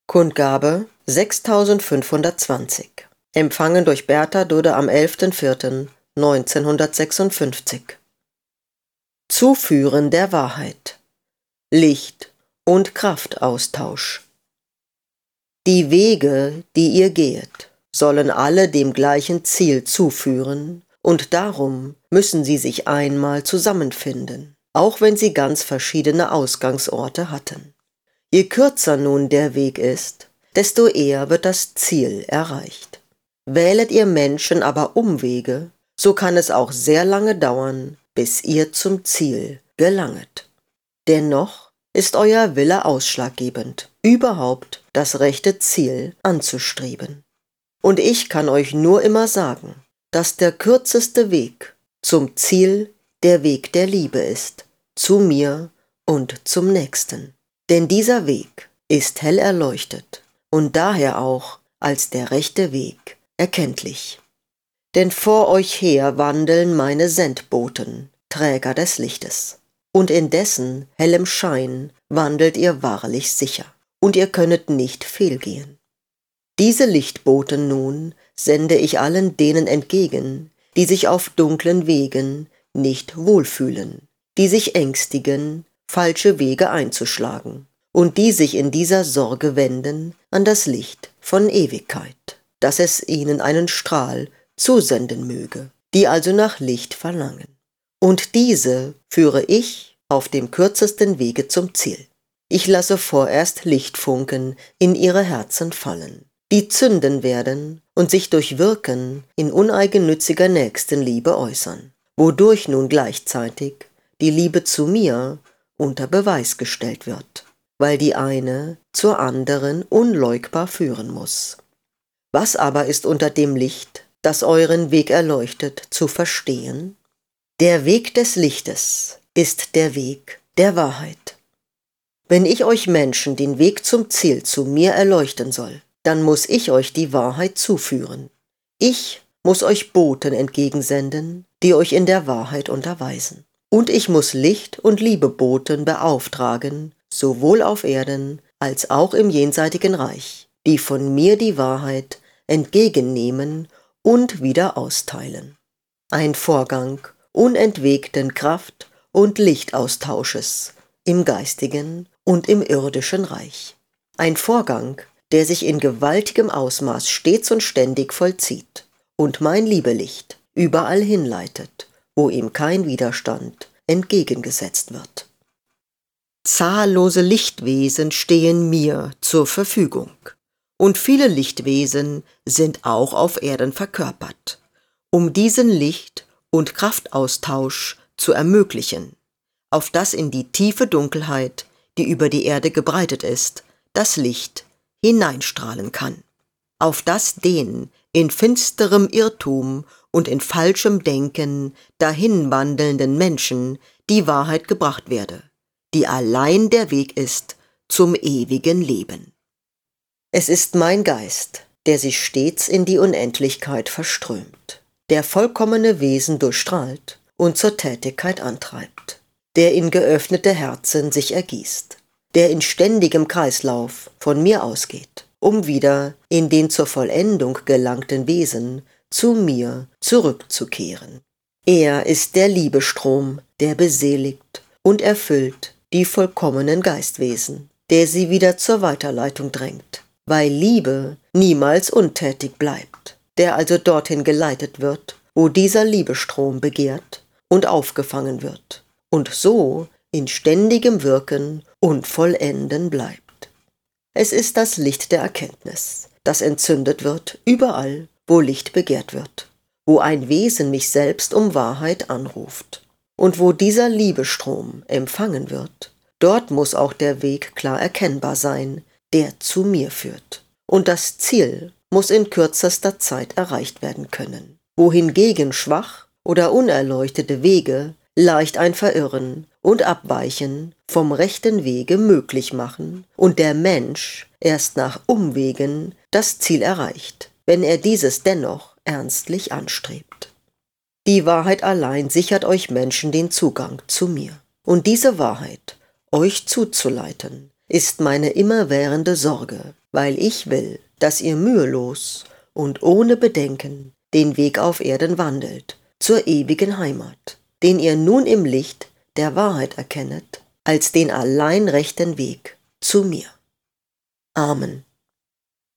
Kundgabe 6520. Empfangen durch Bertha Dudde am 11.04.1956. Zuführen der Wahrheit. Licht- und Kraftaustausch. Die Wege, die ihr gehet, sollen alle dem gleichen Ziel zuführen, und darum müssen sie sich einmal zusammenfinden, auch wenn sie ganz verschiedene Ausgangsorte hatten. Je kürzer nun der Weg ist, desto eher wird das Ziel erreicht. Wählet ihr Menschen aber Umwege, so kann es auch sehr lange dauern, bis ihr zum Ziel gelanget. Dennoch ist euer Wille ausschlaggebend, überhaupt das rechte Ziel anzustreben. Und ich kann euch nur immer sagen, dass der kürzeste Weg zum Ziel der Weg der Liebe ist, zu mir und zum Nächsten. Denn dieser Weg ist hell erleuchtet und daher auch als der rechte Weg erkenntlich. Denn vor euch her wandeln meine Sendboten, Träger des Lichtes, und in dessen hellem Schein wandelt ihr wahrlich sicher, und ihr könnet nicht fehlgehen. Diese Lichtboten nun sende ich allen denen entgegen, die sich auf dunklen Wegen nicht wohlfühlen, die sich ängstigen, falsche Wege einzuschlagen und die sich in dieser Sorge wenden an das Licht von Ewigkeit, dass es ihnen einen Strahl zusenden möge, die also nach Licht verlangen. Und diese führe ich auf dem kürzesten Wege zum Ziel. Ich lasse vorerst Lichtfunken in ihre Herzen fallen, die zünden werden und sich durch Wirken in uneigennütziger Nächstenliebe äußern, wodurch nun gleichzeitig die Liebe zu mir unter Beweis gestellt wird, weil die eine zur anderen unleugbar führen muss. Was aber ist unter dem Licht, das euren Weg erleuchtet, zu verstehen? Der Weg des Lichtes ist der Weg der Wahrheit. Wenn ich euch Menschen den Weg zum Ziel zu mir erleuchten soll, dann muss ich euch die Wahrheit zuführen. Ich muss euch Boten entgegensenden, die euch in der Wahrheit unterweisen. Und ich muss Licht- und Liebeboten beauftragen, sowohl auf Erden als auch im jenseitigen Reich, die von mir die Wahrheit entgegennehmen und wieder austeilen. Ein Vorgang unentwegten Kraft- und Lichtaustausches im geistigen und im irdischen Reich. Ein Vorgang, der sich in gewaltigem Ausmaß stets und ständig vollzieht und mein Liebelicht überall hinleitet, wo ihm kein Widerstand entgegengesetzt wird. Zahllose Lichtwesen stehen mir zur Verfügung, und viele Lichtwesen sind auch auf Erden verkörpert, um diesen Licht- und Kraftaustausch zu ermöglichen, auf das in die tiefe Dunkelheit, die über die Erde gebreitet ist, das Licht hineinstrahlen kann, auf das den in finsterem Irrtum und in falschem Denken dahinwandelnden Menschen die Wahrheit gebracht werde, die allein der Weg ist zum ewigen Leben. Es ist mein Geist, der sich stets in die Unendlichkeit verströmt, der vollkommene Wesen durchstrahlt und zur Tätigkeit antreibt, der in geöffnete Herzen sich ergießt, der in ständigem Kreislauf von mir ausgeht, um wieder in den zur Vollendung gelangten Wesen zu mir zurückzukehren. Er ist der Liebestrom, der beseligt und erfüllt die vollkommenen Geistwesen, der sie wieder zur Weiterleitung drängt, weil Liebe niemals untätig bleibt, der also dorthin geleitet wird, wo dieser Liebestrom begehrt und aufgefangen wird und so in ständigem Wirken und Vollenden bleibt. Es ist das Licht der Erkenntnis, das entzündet wird überall, wo Licht begehrt wird, wo ein Wesen mich selbst um Wahrheit anruft. Und wo dieser Liebestrom empfangen wird, dort muss auch der Weg klar erkennbar sein, der zu mir führt. Und das Ziel muss in kürzester Zeit erreicht werden können, wohingegen schwach oder unerleuchtete Wege leicht ein Verirren und Abweichen vom rechten Wege möglich machen und der Mensch erst nach Umwegen das Ziel erreicht, wenn er dieses dennoch ernstlich anstrebt. Die Wahrheit allein sichert euch Menschen den Zugang zu mir. Und diese Wahrheit, euch zuzuleiten, ist meine immerwährende Sorge, weil ich will, dass ihr mühelos und ohne Bedenken den Weg auf Erden wandelt, zur ewigen Heimat, den ihr nun im Licht der Wahrheit erkennet, als den allein rechten Weg zu mir. Amen.